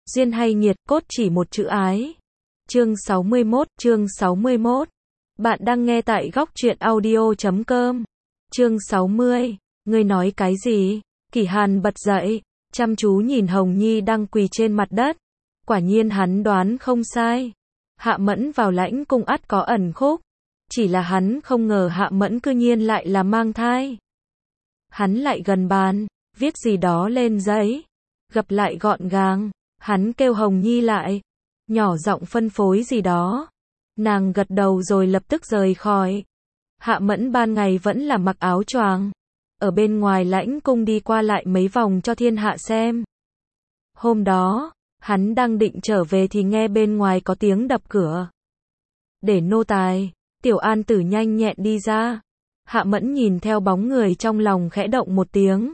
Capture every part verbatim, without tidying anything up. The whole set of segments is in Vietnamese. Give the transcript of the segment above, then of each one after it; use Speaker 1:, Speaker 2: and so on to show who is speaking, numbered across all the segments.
Speaker 1: Duyên hay nghiệt, cốt chỉ một chữ ái. Chương sáu mươi mốt, chương sáu mươi mốt. Bạn đang nghe tại góc truyện audio chấm com. Chương sáu mươi. Ngươi nói cái gì? Kỷ Hàn bật dậy, chăm chú nhìn Hồng Nhi đang quỳ trên mặt đất. Quả nhiên hắn đoán không sai. Hạ Mẫn vào lãnh cung ắt có ẩn khúc. Chỉ là hắn không ngờ Hạ Mẫn cư nhiên lại là mang thai. Hắn lại gần bàn, viết gì đó lên giấy. Gập lại gọn gàng. Hắn kêu Hồng Nhi lại. Nhỏ giọng phân phối gì đó. Nàng gật đầu rồi lập tức rời khỏi. Hạ Mẫn ban ngày vẫn là mặc áo choàng. Ở bên ngoài lãnh cung đi qua lại mấy vòng cho thiên hạ xem. Hôm đó, hắn đang định trở về thì nghe bên ngoài có tiếng đập cửa. Để nô tài, Tiểu An Tử nhanh nhẹn đi ra. Hạ Mẫn nhìn theo bóng người trong lòng khẽ động một tiếng.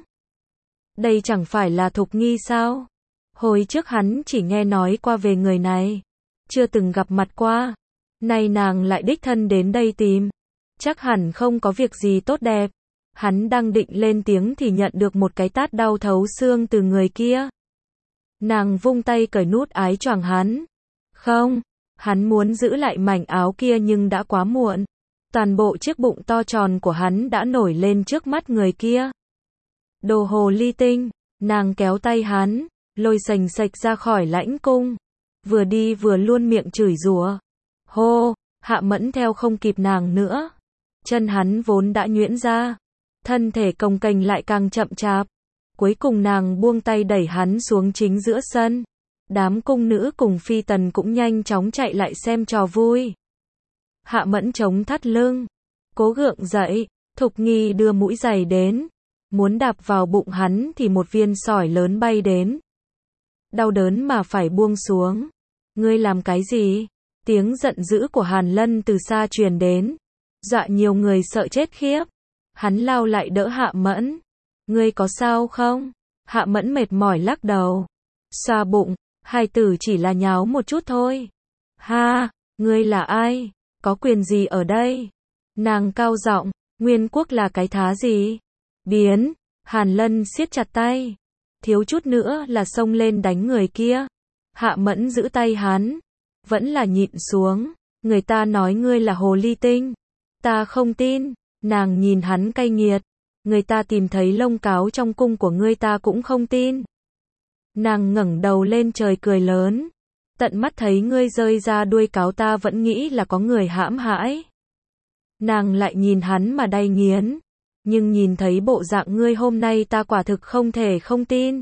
Speaker 1: Đây chẳng phải là Thục Nghi sao? Hồi trước hắn chỉ nghe nói qua về người này, chưa từng gặp mặt qua. Nay nàng lại đích thân đến đây tìm. Chắc hẳn không có việc gì tốt đẹp. Hắn đang định lên tiếng thì nhận được một cái tát đau thấu xương từ người kia. Nàng vung tay cởi nút ái choàng hắn. Không, hắn muốn giữ lại mảnh áo kia nhưng đã quá muộn. Toàn bộ chiếc bụng to tròn của hắn đã nổi lên trước mắt người kia. Đồ hồ ly tinh, nàng kéo tay hắn, lôi sành sạch ra khỏi lãnh cung. Vừa đi vừa luôn miệng chửi rủa. Hô, Hạ Mẫn theo không kịp nàng nữa. Chân hắn vốn đã nhuyễn ra. Thân thể cồng kềnh lại càng chậm chạp. Cuối cùng nàng buông tay đẩy hắn xuống chính giữa sân. Đám cung nữ cùng phi tần cũng nhanh chóng chạy lại xem trò vui. Hạ Mẫn chống thắt lưng, cố gượng dậy. Thục Nghi đưa mũi giày đến, muốn đạp vào bụng hắn thì một viên sỏi lớn bay đến. Đau đớn mà phải buông xuống. Ngươi làm cái gì? Tiếng giận dữ của Hàn Lân từ xa truyền đến, dọa nhiều người sợ chết khiếp. Hắn lao lại đỡ Hạ Mẫn. Ngươi có sao không? Hạ Mẫn mệt mỏi lắc đầu, xoa bụng. Hai tử chỉ là nháo một chút thôi. Ha, ngươi là ai? Có quyền gì ở đây? Nàng cao giọng. Nguyên quốc là cái thá gì? Biến. Hàn Lân siết chặt tay, thiếu chút nữa là xông lên đánh người kia. Hạ Mẫn giữ tay hắn, vẫn là nhịn xuống. Người ta nói ngươi là hồ ly tinh, ta không tin. Nàng nhìn hắn cay nghiệt. Người ta tìm thấy lông cáo trong cung của ngươi ta cũng không tin. Nàng ngẩng đầu lên trời cười lớn. Tận mắt thấy ngươi rơi ra đuôi cáo ta vẫn nghĩ là có người hãm hại. Nàng lại nhìn hắn mà đay nghiến. Nhưng nhìn thấy bộ dạng ngươi hôm nay ta quả thực không thể không tin.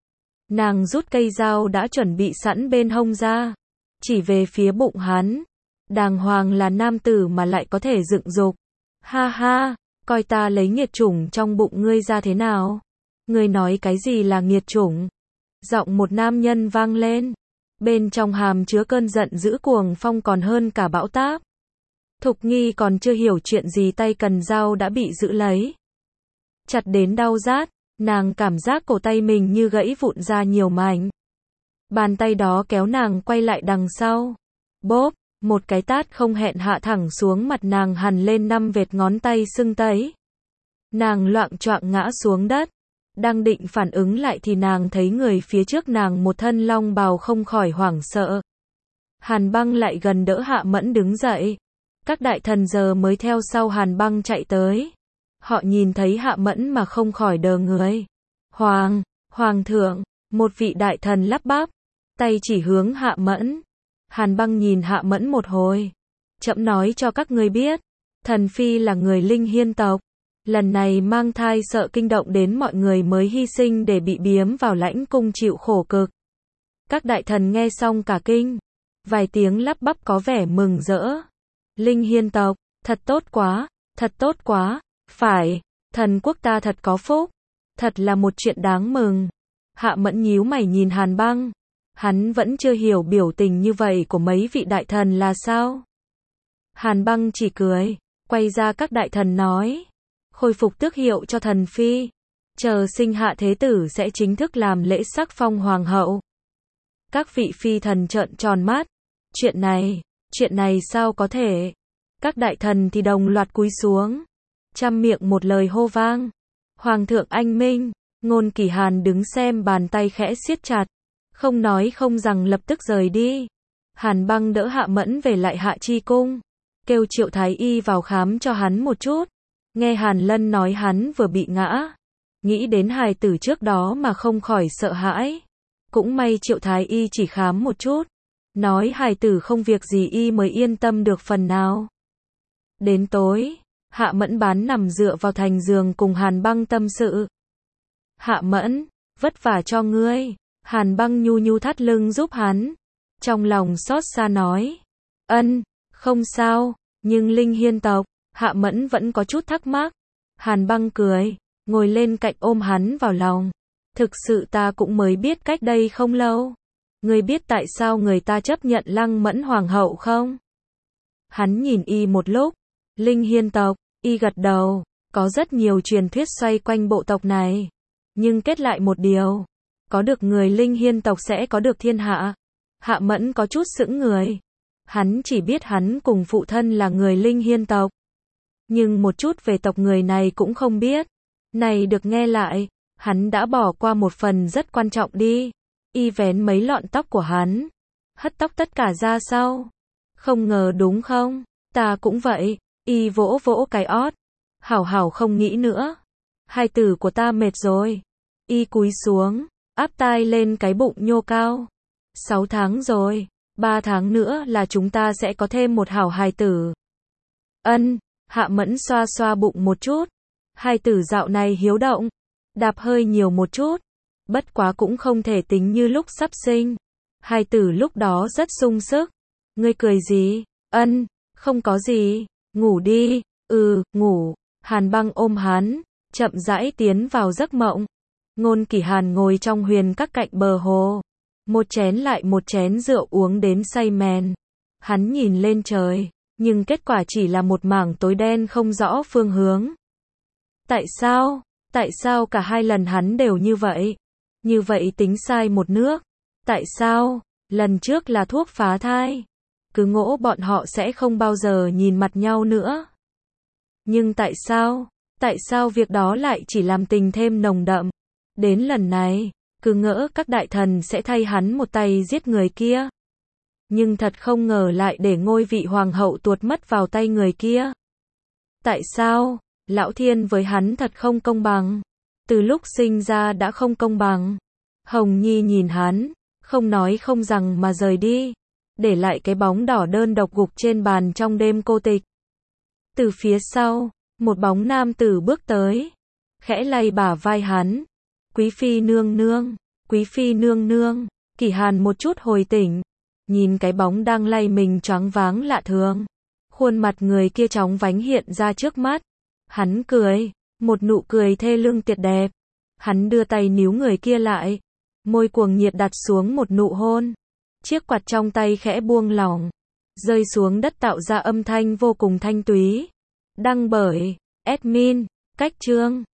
Speaker 1: Nàng rút cây dao đã chuẩn bị sẵn bên hông ra, chỉ về phía bụng hắn. Đàng hoàng là nam tử mà lại có thể dựng dục. Ha ha, coi ta lấy nghiệt chủng trong bụng ngươi ra thế nào? Ngươi nói cái gì là nghiệt chủng? Giọng một nam nhân vang lên. Bên trong hàm chứa cơn giận dữ cuồng phong còn hơn cả bão táp. Thục Nghi còn chưa hiểu chuyện gì tay cần dao đã bị giữ lấy. Chặt đến đau rát, nàng cảm giác cổ tay mình như gãy vụn ra nhiều mảnh. Bàn tay đó kéo nàng quay lại đằng sau. Bốp, một cái tát không hẹn hạ thẳng xuống mặt nàng hằn lên năm vệt ngón tay sưng tấy. Nàng loạng choạng ngã xuống đất. Đang định phản ứng lại thì nàng thấy người phía trước nàng một thân long bào không khỏi hoảng sợ. Hàn Băng lại gần đỡ Hạ Mẫn đứng dậy. Các đại thần giờ mới theo sau Hàn Băng chạy tới. Họ nhìn thấy Hạ Mẫn mà không khỏi đờ người. Hoàng, Hoàng thượng, một vị đại thần lắp bắp, tay chỉ hướng Hạ Mẫn. Hàn Băng nhìn Hạ Mẫn một hồi. Trẫm nói cho các ngươi biết, thần phi là người Linh Hiên tộc. Lần này mang thai sợ kinh động đến mọi người mới hy sinh để bị biếm vào lãnh cung chịu khổ cực. Các đại thần nghe xong cả kinh. Vài tiếng lắp bắp có vẻ mừng rỡ. Linh Hiên tộc, thật tốt quá, thật tốt quá. Phải, thần quốc ta thật có phúc. Thật là một chuyện đáng mừng. Hạ Mẫn nhíu mày nhìn Hàn Băng. Hắn vẫn chưa hiểu biểu tình như vậy của mấy vị đại thần là sao. Hàn Băng chỉ cười, quay ra các đại thần nói. Khôi phục tước hiệu cho thần phi. Chờ sinh hạ thế tử sẽ chính thức làm lễ sắc phong hoàng hậu. Các vị phi thần trợn tròn mắt. Chuyện này, chuyện này sao có thể? Các đại thần thì đồng loạt cúi xuống. Trăm miệng một lời hô vang. Hoàng thượng anh minh. Ngôn Kỷ Hàn đứng xem bàn tay khẽ siết chặt. Không nói không rằng lập tức rời đi. Hàn Băng đỡ Hạ Mẫn về lại Hạ Chi cung, kêu Triệu Thái Y vào khám cho hắn một chút. Nghe Hàn Lân nói hắn vừa bị ngã, nghĩ đến hài tử trước đó mà không khỏi sợ hãi. Cũng may Triệu Thái Y chỉ khám một chút, nói hài tử không việc gì y mới yên tâm được phần nào. Đến tối, Hạ Mẫn bán nằm dựa vào thành giường cùng Hàn Băng tâm sự. Hạ Mẫn, vất vả cho ngươi. Hàn Băng nhu nhu thắt lưng giúp hắn. Trong lòng xót xa nói. Ân, không sao, nhưng Linh Hiên tộc, Hạ Mẫn vẫn có chút thắc mắc. Hàn Băng cười, ngồi lên cạnh ôm hắn vào lòng. Thực sự ta cũng mới biết cách đây không lâu. Ngươi biết tại sao người ta chấp nhận Lăng Mẫn hoàng hậu không? Hắn nhìn y một lúc. Linh Hiên tộc, y gật đầu. Có rất nhiều truyền thuyết xoay quanh bộ tộc này. Nhưng kết lại một điều. Có được người Linh Hiên tộc sẽ có được thiên hạ. Hạ Mẫn có chút sững người. Hắn chỉ biết hắn cùng phụ thân là người Linh Hiên tộc. Nhưng một chút về tộc người này cũng không biết. Này được nghe lại, hắn đã bỏ qua một phần rất quan trọng đi. Y vén mấy lọn tóc của hắn, hất tóc tất cả ra sau. Không ngờ đúng không? Ta cũng vậy. Y vỗ vỗ cái ót. Hảo hảo không nghĩ nữa. Hai tử của ta mệt rồi. Y cúi xuống, áp tai lên cái bụng nhô cao. Sáu tháng rồi, ba tháng nữa là chúng ta sẽ có thêm một hảo hài tử. Ân, Hạ Mẫn xoa xoa bụng một chút. Hài tử dạo này hiếu động, đạp hơi nhiều một chút. Bất quá cũng không thể tính như lúc sắp sinh. Hài tử lúc đó rất sung sức. Ngươi cười gì? Ân, không có gì. Ngủ đi. Ừ, ngủ. Hàn Băng ôm hắn, chậm rãi tiến vào giấc mộng. Ngôn Kỷ Hàn ngồi trong huyền các cạnh bờ hồ. Một chén lại một chén rượu uống đến say mèn. Hắn nhìn lên trời, nhưng kết quả chỉ là một mảng tối đen không rõ phương hướng. Tại sao? Tại sao cả hai lần hắn đều như vậy? Như vậy tính sai một nước. Tại sao? Lần trước là thuốc phá thai. Cứ ngỗ bọn họ sẽ không bao giờ nhìn mặt nhau nữa. Nhưng tại sao? Tại sao việc đó lại chỉ làm tình thêm nồng đậm? Đến lần này, cứ ngỡ các đại thần sẽ thay hắn một tay giết người kia. Nhưng thật không ngờ lại để ngôi vị hoàng hậu tuột mất vào tay người kia. Tại sao? Lão Thiên với hắn thật không công bằng. Từ lúc sinh ra đã không công bằng. Hồng Nhi nhìn hắn, không nói không rằng mà rời đi. Để lại cái bóng đỏ đơn độc gục trên bàn trong đêm cô tịch. Từ phía sau, một bóng nam tử bước tới. Khẽ lay bả vai hắn. Quý phi nương nương, quý phi nương nương. Kỷ Hàn một chút hồi tỉnh. Nhìn cái bóng đang lay mình choáng váng lạ thường. Khuôn mặt người kia chóng vánh hiện ra trước mắt. Hắn cười, một nụ cười thê lương tuyệt đẹp. Hắn đưa tay níu người kia lại. Môi cuồng nhiệt đặt xuống một nụ hôn. Chiếc quạt trong tay khẽ buông lỏng. Rơi xuống đất tạo ra âm thanh vô cùng thanh túy. Đăng bởi admin, Cách Chương.